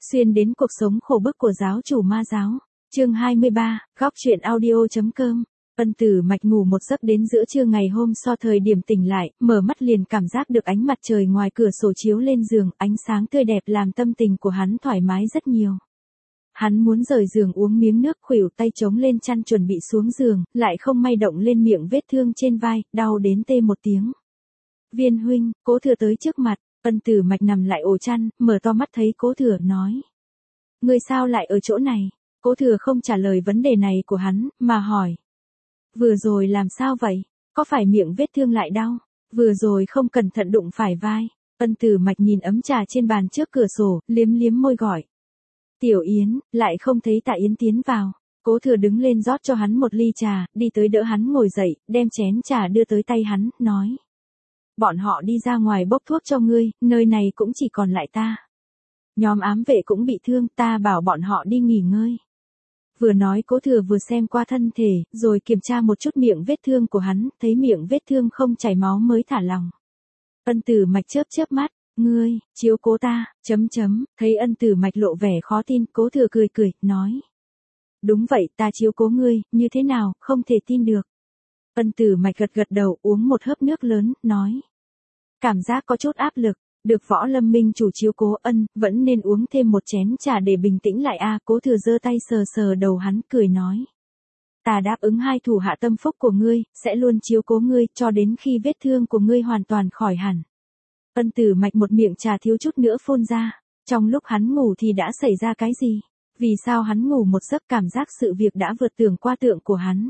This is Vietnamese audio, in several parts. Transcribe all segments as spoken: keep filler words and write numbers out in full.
Xuyên đến cuộc sống khổ bức của giáo chủ ma giáo. Chương hai mươi ba, góc truyện audio.com. Ân Tử Mạch ngủ một giấc đến giữa trưa ngày hôm sau thời điểm tỉnh lại, mở mắt liền cảm giác được ánh mặt trời ngoài cửa sổ chiếu lên giường, ánh sáng tươi đẹp làm tâm tình của hắn thoải mái rất nhiều. Hắn muốn rời giường uống miếng nước, khuỷu tay chống lên chăn chuẩn bị xuống giường, lại không may động lên miệng vết thương trên vai, đau đến tê một tiếng. Viên huynh, Cố Thừa tới trước mặt. Ân Tử Mạch nằm lại ổ chăn, mở to mắt thấy Cố Thừa, nói: Ngươi sao lại ở chỗ này? Cố Thừa không trả lời vấn đề này của hắn, mà hỏi: Vừa rồi làm sao vậy? Có phải miệng vết thương lại đau? Vừa rồi không cẩn thận đụng phải vai. Ân Tử Mạch nhìn ấm trà trên bàn trước cửa sổ, liếm liếm môi gọi: Tiểu Yến, lại không thấy Tạ Yến tiến vào. Cố Thừa đứng lên rót cho hắn một ly trà, đi tới đỡ hắn ngồi dậy, đem chén trà đưa tới tay hắn, nói: Bọn họ đi ra ngoài bốc thuốc cho ngươi, nơi này cũng chỉ còn lại ta. Nhóm ám vệ cũng bị thương, ta bảo bọn họ đi nghỉ ngơi. Vừa nói Cố Thừa vừa xem qua thân thể, rồi kiểm tra một chút miệng vết thương của hắn, thấy miệng vết thương không chảy máu mới thả lòng. Ân Tử Mạch chớp chớp mắt: Ngươi, chiếu cố ta, chấm chấm, thấy Ân Tử Mạch lộ vẻ khó tin, Cố Thừa cười cười, nói: Đúng vậy, ta chiếu cố ngươi, như thế nào, không thể tin được. Ân Tử Mạch gật gật đầu, uống một hớp nước lớn, nói: Cảm giác có chút áp lực, được Võ Lâm Minh chủ chiếu cố, ân, vẫn nên uống thêm một chén trà để bình tĩnh lại a. Cố Thừa giơ tay sờ sờ đầu hắn, cười nói: Ta đáp ứng hai thủ hạ tâm phúc của ngươi, sẽ luôn chiếu cố ngươi, cho đến khi vết thương của ngươi hoàn toàn khỏi hẳn. Ân Tử Mạch một miệng trà thiếu chút nữa phun ra. Trong lúc hắn ngủ thì đã xảy ra cái gì? Vì sao hắn ngủ một giấc cảm giác sự việc đã vượt tưởng qua tượng của hắn?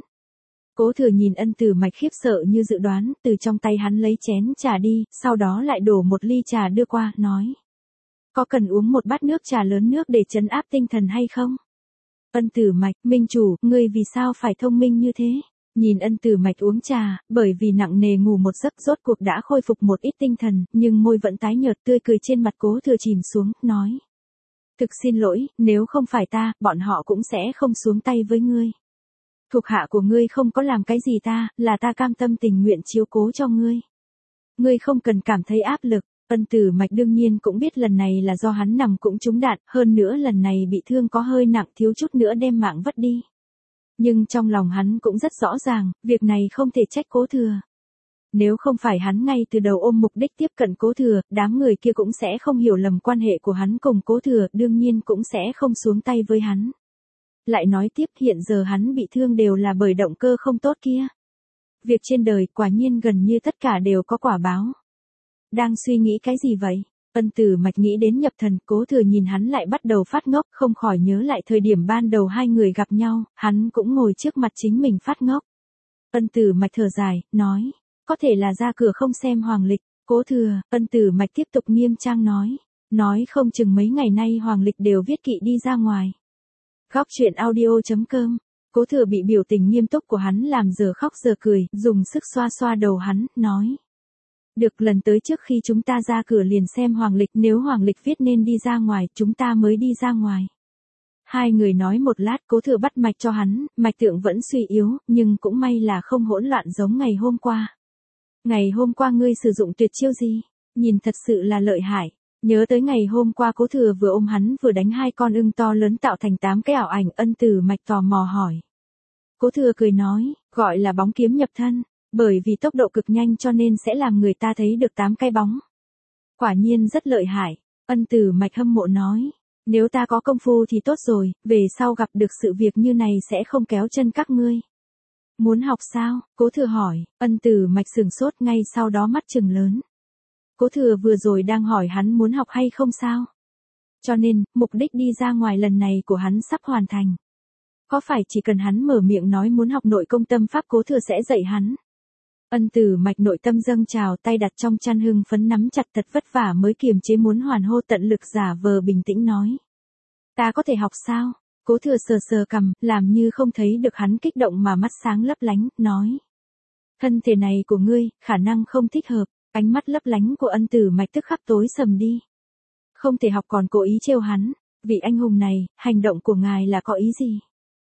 Cố Thừa nhìn Ân Tử Mạch khiếp sợ như dự đoán, từ trong tay hắn lấy chén trà đi, sau đó lại đổ một ly trà đưa qua, nói: Có cần uống một bát nước trà lớn nước để trấn áp tinh thần hay không? Ân Tử Mạch, minh chủ, ngươi vì sao phải thông minh như thế? Nhìn Ân Tử Mạch uống trà, bởi vì nặng nề ngủ một giấc rốt cuộc đã khôi phục một ít tinh thần, nhưng môi vẫn tái nhợt, tươi cười trên mặt Cố Thừa chìm xuống, nói: Thực xin lỗi, nếu không phải ta, bọn họ cũng sẽ không xuống tay với ngươi. Thuộc hạ của ngươi không có làm cái gì ta, là ta cam tâm tình nguyện chiếu cố cho ngươi. Ngươi không cần cảm thấy áp lực. Ân Tử Mạch đương nhiên cũng biết lần này là do hắn nằm cũng trúng đạn, hơn nữa lần này bị thương có hơi nặng, thiếu chút nữa đem mạng vất đi. Nhưng trong lòng hắn cũng rất rõ ràng, việc này không thể trách Cố Thừa. Nếu không phải hắn ngay từ đầu ôm mục đích tiếp cận Cố Thừa, đám người kia cũng sẽ không hiểu lầm quan hệ của hắn cùng Cố Thừa, đương nhiên cũng sẽ không xuống tay với hắn. Lại nói tiếp, hiện giờ hắn bị thương đều là bởi động cơ không tốt kia. Việc trên đời quả nhiên gần như tất cả đều có quả báo. Đang suy nghĩ cái gì vậy? Ân Tử Mạch nghĩ đến nhập thần, Cố Thừa nhìn hắn lại bắt đầu phát ngốc, không khỏi nhớ lại thời điểm ban đầu hai người gặp nhau, hắn cũng ngồi trước mặt chính mình phát ngốc. Ân Tử Mạch thở dài, nói: Có thể là ra cửa không xem hoàng lịch. Cố Thừa, Ân Tử Mạch tiếp tục nghiêm trang nói: Nói không chừng mấy ngày nay hoàng lịch đều viết kỵ đi ra ngoài. Góc truyện audio.com. Cố Thừa bị biểu tình nghiêm túc của hắn làm giờ khóc giờ cười, dùng sức xoa xoa đầu hắn, nói: Được, lần tới trước khi chúng ta ra cửa liền xem hoàng lịch, nếu hoàng lịch viết nên đi ra ngoài, chúng ta mới đi ra ngoài. Hai người nói một lát, Cố Thừa bắt mạch cho hắn, mạch tượng vẫn suy yếu, nhưng cũng may là không hỗn loạn giống ngày hôm qua. Ngày hôm qua ngươi sử dụng tuyệt chiêu gì? Nhìn thật sự là lợi hại. Nhớ tới ngày hôm qua Cố Thừa vừa ôm hắn vừa đánh hai con ưng to lớn tạo thành tám cái ảo ảnh, Ân Tử Mạch tò mò hỏi. Cố Thừa cười nói: Gọi là bóng kiếm nhập thân, bởi vì tốc độ cực nhanh cho nên sẽ làm người ta thấy được tám cái bóng. Quả nhiên rất lợi hại. Ân Tử Mạch hâm mộ nói: Nếu ta có công phu thì tốt rồi, về sau gặp được sự việc như này sẽ không kéo chân các ngươi. Muốn học sao? Cố Thừa hỏi. Ân Tử Mạch sửng sốt, ngay sau đó mắt trừng lớn. Cố Thừa vừa rồi đang hỏi hắn muốn học hay không sao? Cho nên, mục đích đi ra ngoài lần này của hắn sắp hoàn thành. Có phải chỉ cần hắn mở miệng nói muốn học nội công tâm pháp, Cố Thừa sẽ dạy hắn? Ân Tử Mạch nội tâm dâng trào, tay đặt trong chăn hưng phấn nắm chặt, thật vất vả mới kiềm chế muốn hoàn hô, tận lực giả vờ bình tĩnh nói: Ta có thể học sao? Cố Thừa sờ sờ cằm, làm như không thấy được hắn kích động mà mắt sáng lấp lánh, nói: Thân thể này của ngươi, khả năng không thích hợp. Ánh mắt lấp lánh của Ân Tử Mạch tức khắc tối sầm đi. Không thể học còn cố ý trêu hắn. Vị anh hùng này, hành động của ngài là có ý gì?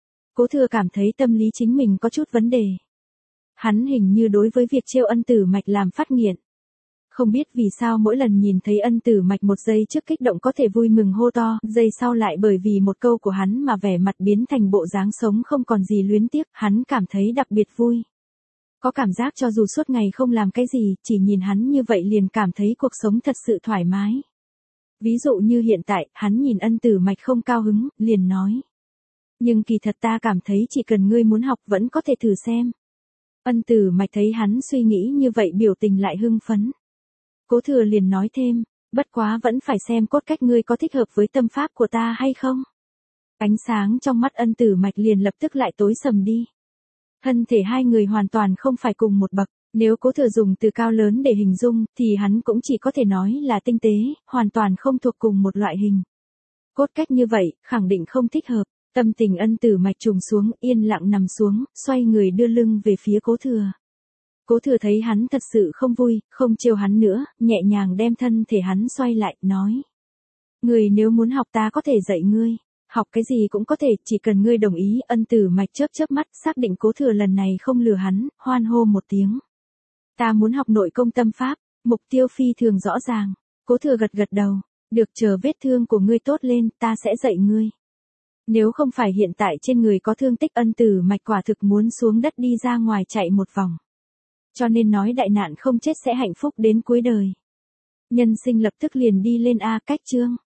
Cố Thừa cảm thấy tâm lý chính mình có chút vấn đề. Hắn hình như đối với việc trêu Ân Tử Mạch làm phát nghiện. Không biết vì sao mỗi lần nhìn thấy Ân Tử Mạch một giây trước kích động có thể vui mừng hô to, giây sau lại bởi vì một câu của hắn mà vẻ mặt biến thành bộ dáng sống không còn gì luyến tiếc, hắn cảm thấy đặc biệt vui. Có cảm giác cho dù suốt ngày không làm cái gì, chỉ nhìn hắn như vậy liền cảm thấy cuộc sống thật sự thoải mái. Ví dụ như hiện tại, hắn nhìn Ân Tử Mạch không cao hứng, liền nói. Nhưng kỳ thật ta cảm thấy chỉ cần ngươi muốn học vẫn có thể thử xem. Ân Tử Mạch thấy hắn suy nghĩ như vậy biểu tình lại hưng phấn. Cố Thừa liền nói thêm, bất quá vẫn phải xem cốt cách ngươi có thích hợp với tâm pháp của ta hay không. Ánh sáng trong mắt Ân Tử Mạch liền lập tức lại tối sầm đi. Thân thể hai người hoàn toàn không phải cùng một bậc, nếu Cố Thừa dùng từ cao lớn để hình dung, thì hắn cũng chỉ có thể nói là tinh tế, hoàn toàn không thuộc cùng một loại hình. Cốt cách như vậy, khẳng định không thích hợp, tâm tình Ân Tử Mạch trùng xuống, yên lặng nằm xuống, xoay người đưa lưng về phía Cố Thừa. Cố Thừa thấy hắn thật sự không vui, không trêu hắn nữa, nhẹ nhàng đem thân thể hắn xoay lại, nói. Ngươi nếu muốn học ta có thể dạy ngươi. Học cái gì cũng có thể, chỉ cần ngươi đồng ý. Ân Tử Mạch chớp chớp mắt, xác định Cố Thừa lần này không lừa hắn, hoan hô một tiếng. Ta muốn học nội công tâm pháp, mục tiêu phi thường rõ ràng. Cố Thừa gật gật đầu, được, chờ vết thương của ngươi tốt lên, ta sẽ dạy ngươi. Nếu không phải hiện tại trên người có thương tích, Ân Tử Mạch quả thực muốn xuống đất đi ra ngoài chạy một vòng. Cho nên nói đại nạn không chết sẽ hạnh phúc đến cuối đời. Nhân sinh lập tức liền đi lên A cách chương.